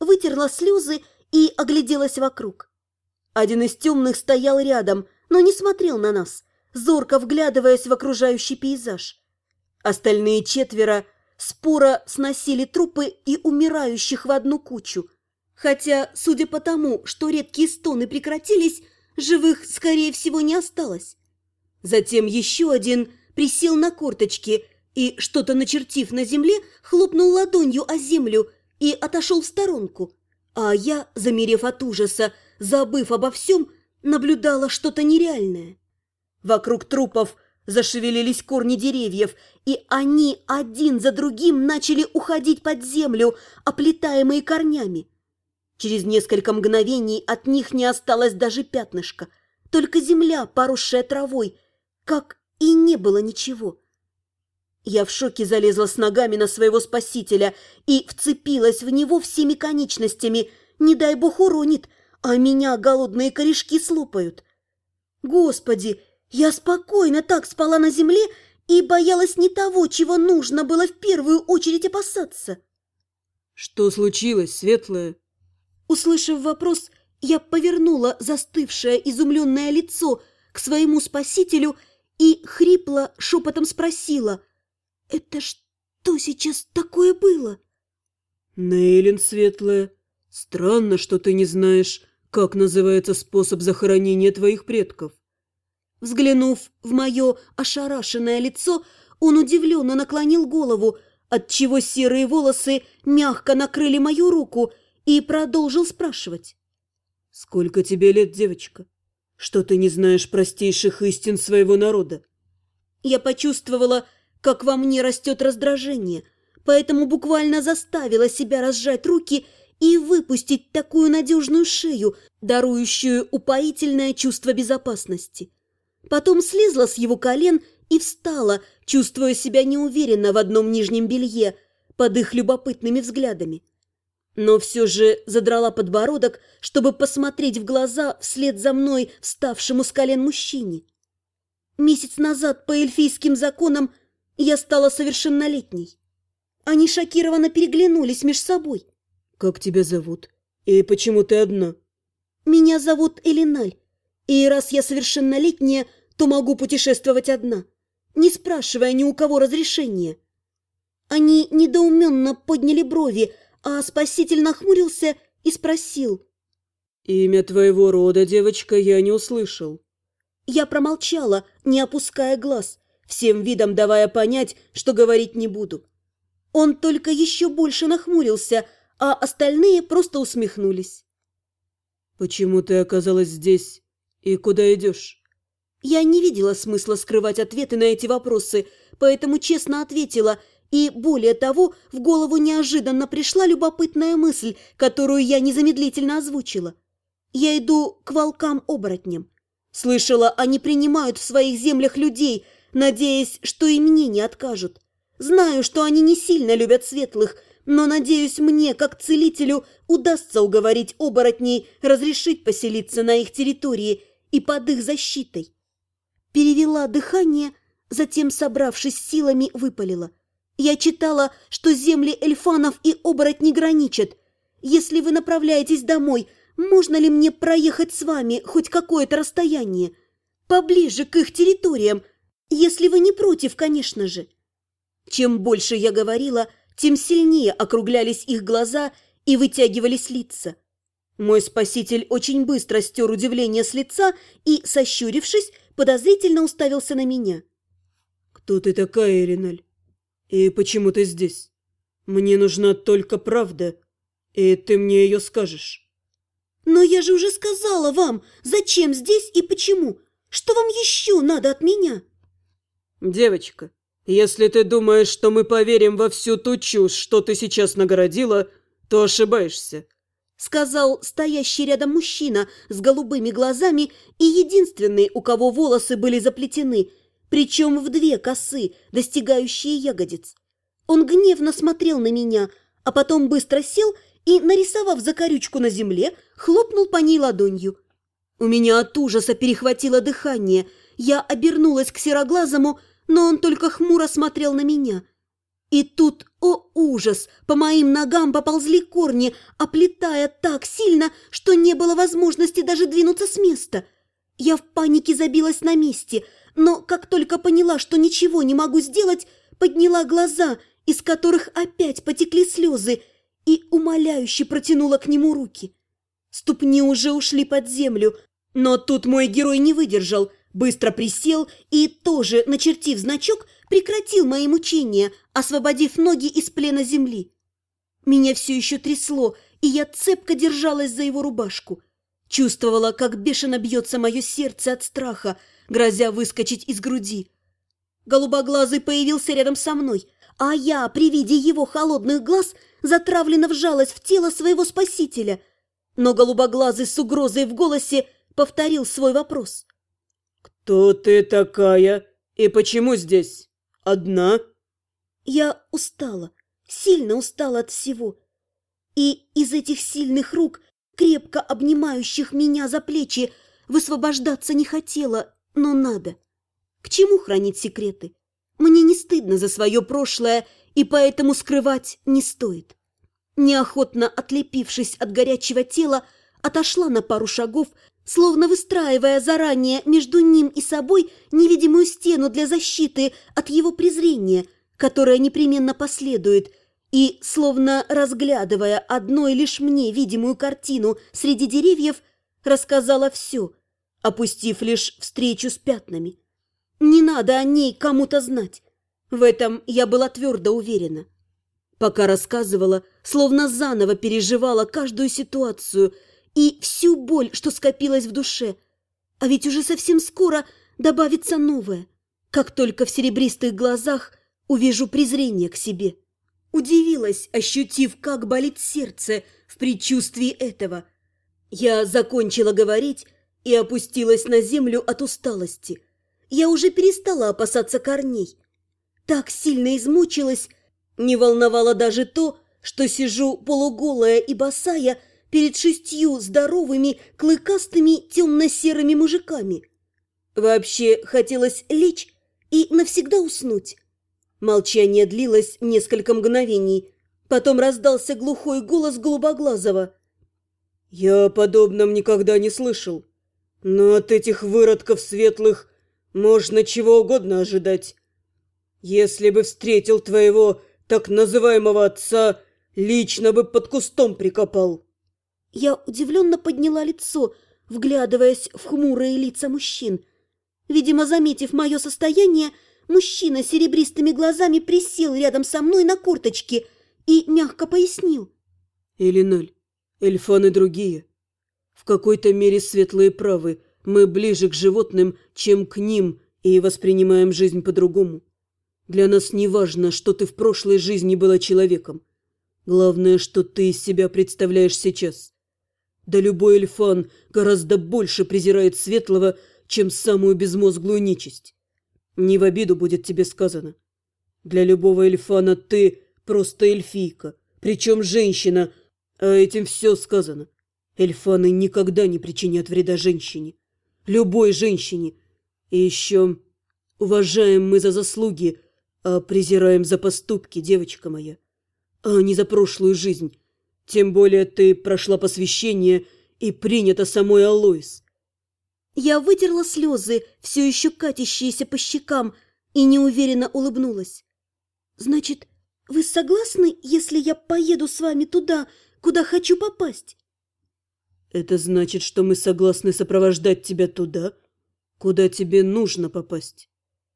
вытерла слезы и огляделась вокруг. Один из темных стоял рядом, но не смотрел на нас, зорко вглядываясь в окружающий пейзаж. Остальные 4 споро сносили трупы и умирающих в одну кучу. Хотя, судя по тому, что редкие стоны прекратились, живых, скорее всего, не осталось. Затем еще один присел на корточки и, что-то начертив на земле, хлопнул ладонью о землю и отошел в сторонку. А я, замерев от ужаса, забыв обо всем, наблюдала что-то нереальное. Вокруг трупов зашевелились корни деревьев, и они один за другим начали уходить под землю, оплетаемые корнями. Через несколько мгновений от них не осталось даже пятнышка, только земля, поросшая травой, как и не было ничего. Я в шоке залезла с ногами на своего спасителя и вцепилась в него всеми конечностями. Не дай бог уронит, а меня голодные корешки слопают. Господи, я спокойно так спала на земле и боялась не того, чего нужно было в первую очередь опасаться. «Что случилось, Светлая?» Услышав вопрос, я повернула застывшее изумленное лицо к своему спасителю и хрипло шепотом спросила: «Это что сейчас такое было?» «Нейлин, Светлая, странно, что ты не знаешь, как называется способ захоронения твоих предков». Взглянув в мое ошарашенное лицо, он удивленно наклонил голову, отчего серые волосы мягко накрыли мою руку, и продолжил спрашивать. «Сколько тебе лет, девочка? Что ты не знаешь простейших истин своего народа?» Я почувствовала, как во мне растет раздражение, поэтому буквально заставила себя разжать руки и выпустить такую надежную шею, дарующую упоительное чувство безопасности. Потом слезла с его колен и встала, чувствуя себя неуверенно в одном нижнем белье, под их любопытными взглядами. Но все же задрала подбородок, чтобы посмотреть в глаза вслед за мной вставшему с колен мужчине. Месяц назад по эльфийским законам я стала совершеннолетней. Они шокированно переглянулись меж собой. «Как тебя зовут? И почему ты одна?» «Меня зовут Элиналь, и раз я совершеннолетняя, то могу путешествовать одна, не спрашивая ни у кого разрешения». Они недоуменно подняли брови, а спаситель нахмурился и спросил: «Имя твоего рода, девочка, я не услышал». Я промолчала, не опуская глаз, всем видом давая понять, что говорить не буду. Он только еще больше нахмурился, а остальные просто усмехнулись. «Почему ты оказалась здесь и куда идешь?» Я не видела смысла скрывать ответы на эти вопросы, поэтому честно ответила. И, более того, в голову неожиданно пришла любопытная мысль, которую я незамедлительно озвучила. Я иду к волкам-оборотням. Слышала, они принимают в своих землях людей, надеясь, что и мне не откажут. Знаю, что они не сильно любят светлых, но, надеюсь, мне, как целителю, удастся уговорить оборотней разрешить поселиться на их территории и под их защитой. Перевела дыхание, затем, собравшись силами, выпалила. Я читала, что земли эльфанов и оборотней граничат. Если вы направляетесь домой, можно ли мне проехать с вами хоть какое-то расстояние? Поближе к их территориям, если вы не против, конечно же. Чем больше я говорила, тем сильнее округлялись их глаза и вытягивались лица. Мой спаситель очень быстро стер удивление с лица и, сощурившись, подозрительно уставился на меня. «Кто ты такая, Эриналь? И почему ты здесь? Мне нужна только правда, и ты мне ее скажешь». «Но я же уже сказала вам, зачем здесь и почему. Что вам еще надо от меня?» «Девочка, если ты думаешь, что мы поверим во всю ту чушь, что ты сейчас нагородила, то ошибаешься», сказал стоящий рядом мужчина с голубыми глазами и единственный, у кого волосы были заплетены, причем в 2 косы, достигающие ягодиц. Он гневно смотрел на меня, а потом быстро сел и, нарисовав закорючку на земле, хлопнул по ней ладонью. У меня от ужаса перехватило дыхание. Я обернулась к сероглазому, но он только хмуро смотрел на меня. И тут, о ужас, по моим ногам поползли корни, оплетая так сильно, что не было возможности даже двинуться с места. Я в панике забилась на месте, но как только поняла, что ничего не могу сделать, подняла глаза, из которых опять потекли слезы, и умоляюще протянула к нему руки. Ступни уже ушли под землю, но тут мой герой не выдержал, быстро присел и, тоже начертив значок, прекратил мои мучения, освободив ноги из плена земли. Меня все еще трясло, и я цепко держалась за его рубашку. Чувствовала, как бешено бьется мое сердце от страха, грозя выскочить из груди. Голубоглазый появился рядом со мной, а я, при виде его холодных глаз, затравленно вжалась в тело своего спасителя. Но голубоглазый с угрозой в голосе повторил свой вопрос. «Кто ты такая и почему здесь? Одна?» Я устала, сильно устала от всего. И из этих сильных рук, крепко обнимающих меня за плечи, высвобождаться не хотела, но надо. К чему хранить секреты? Мне не стыдно за свое прошлое, и поэтому скрывать не стоит. Неохотно отлепившись от горячего тела, отошла на пару шагов, словно выстраивая заранее между ним и собой невидимую стену для защиты от его презрения, которое непременно последует, и, словно разглядывая одной лишь мне видимую картину среди деревьев, рассказала все, опустив лишь встречу с пятнами. Не надо о ней кому-то знать. В этом я была твердо уверена. Пока рассказывала, словно заново переживала каждую ситуацию и всю боль, что скопилась в душе. А ведь уже совсем скоро добавится новое, как только в серебристых глазах увижу презрение к себе. Удивилась, ощутив, как болит сердце в предчувствии этого. Я закончила говорить и опустилась на землю от усталости. Я уже перестала опасаться корней. Так сильно измучилась, не волновало даже то, что сижу полуголая и босая перед 6 здоровыми, клыкастыми, темно-серыми мужиками. Вообще хотелось лечь и навсегда уснуть. Молчание длилось несколько мгновений. Потом раздался глухой голос голубоглазого. «Я о подобном никогда не слышал, но от этих выродков светлых можно чего угодно ожидать. Если бы встретил твоего так называемого отца, лично бы под кустом прикопал». Я удивленно подняла лицо, вглядываясь в хмурые лица мужчин. Видимо, заметив мое состояние, мужчина с серебристыми глазами присел рядом со мной на корточки и мягко пояснил. «Элиналь, эльфаны другие. В какой-то мере светлые правы. Мы ближе к животным, чем к ним, и воспринимаем жизнь по-другому. Для нас не важно, что ты в прошлой жизни была человеком. Главное, что ты из себя представляешь сейчас. Да любой эльфан гораздо больше презирает светлого, чем самую безмозглую нечисть. Не в обиду будет тебе сказано. Для любого эльфана ты просто эльфийка, причем женщина, а этим все сказано. Эльфаны никогда не причинят вреда женщине. Любой женщине. И еще уважаем мы за заслуги, а презираем за поступки, девочка моя, а не за прошлую жизнь. Тем более ты прошла посвящение и принята самой Алоис». Я вытерла слезы, все еще катящиеся по щекам, и неуверенно улыбнулась. «Значит, вы согласны, если я поеду с вами туда, куда хочу попасть?» «Это значит, что мы согласны сопровождать тебя туда, куда тебе нужно попасть».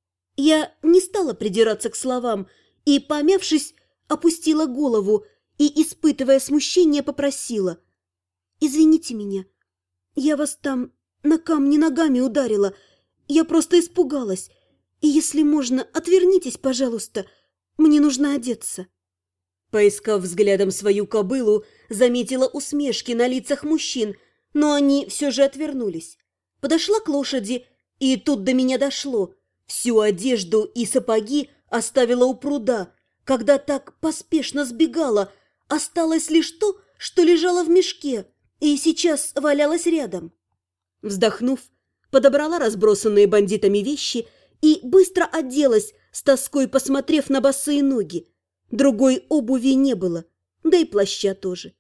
Я не стала придираться к словам и, помявшись, опустила голову и, испытывая смущение, попросила. «Извините меня, я вас там на камни ногами ударила. Я просто испугалась. И если можно, отвернитесь, пожалуйста. Мне нужно одеться». Поискав взглядом свою кобылу, заметила усмешки на лицах мужчин, но они все же отвернулись. Подошла к лошади, и тут до меня дошло. Всю одежду и сапоги оставила у пруда, когда так поспешно сбегала. Осталось лишь то, что лежало в мешке, и сейчас валялось рядом. Вздохнув, подобрала разбросанные бандитами вещи и быстро оделась, с тоской посмотрев на босые ноги. Другой обуви не было, да и плаща тоже.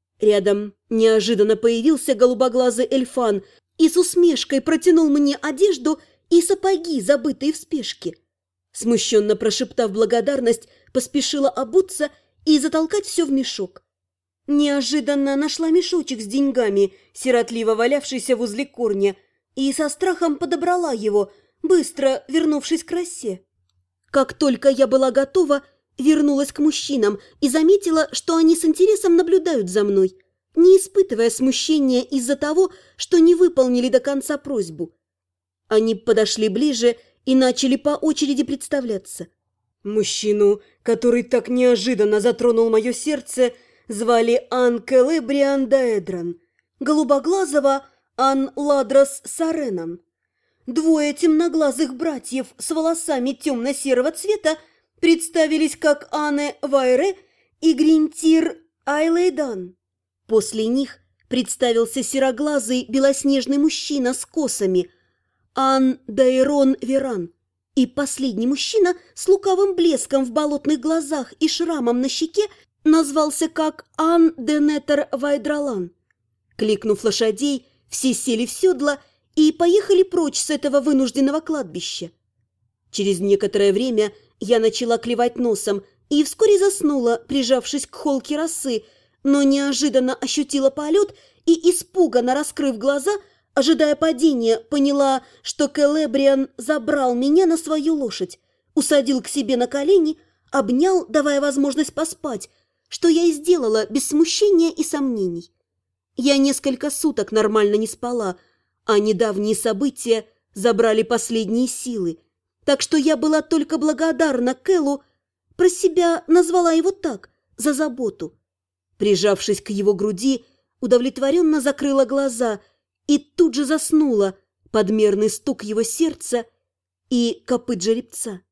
Рядом неожиданно появился голубоглазый Эльфан и с усмешкой протянул мне одежду и сапоги, забытые в спешке. Смущенно прошептав благодарность, поспешила обуться и затолкать все в мешок. Неожиданно нашла мешочек с деньгами, сиротливо валявшийся возле корня, и со страхом подобрала его, быстро вернувшись к росе. Как только я была готова, вернулась к мужчинам и заметила, что они с интересом наблюдают за мной, не испытывая смущения из-за того, что не выполнили до конца просьбу. Они подошли ближе и начали по очереди представляться. Мужчину, который так неожиданно затронул мое сердце, звали Ан Келебриан Даэдран, голубоглазого Ан Ладрос Саренан. Двое темноглазых братьев с волосами темно-серого цвета представились как Ане Вайре и Гринтир Айлейдан. После них представился сероглазый белоснежный мужчина с косами Ан Дайрон Веран и последний мужчина с лукавым блеском в болотных глазах и шрамом на щеке назвался как Ан Денетер Вайдралан. Кликнув лошадей, все сели в седла и поехали прочь с этого вынужденного кладбища. Через некоторое время я начала клевать носом и вскоре заснула, прижавшись к холке росы, но неожиданно ощутила полет и, испуганно раскрыв глаза, ожидая падения, поняла, что Келебриан забрал меня на свою лошадь, усадил к себе на колени, обнял, давая возможность поспать, что я и сделала без смущения и сомнений. Я несколько суток нормально не спала, а недавние события забрали последние силы, так что я была только благодарна Келу, про себя назвала его так, за заботу. Прижавшись к его груди, удовлетворенно закрыла глаза и тут же заснула под мерный стук его сердца и копыт жеребца.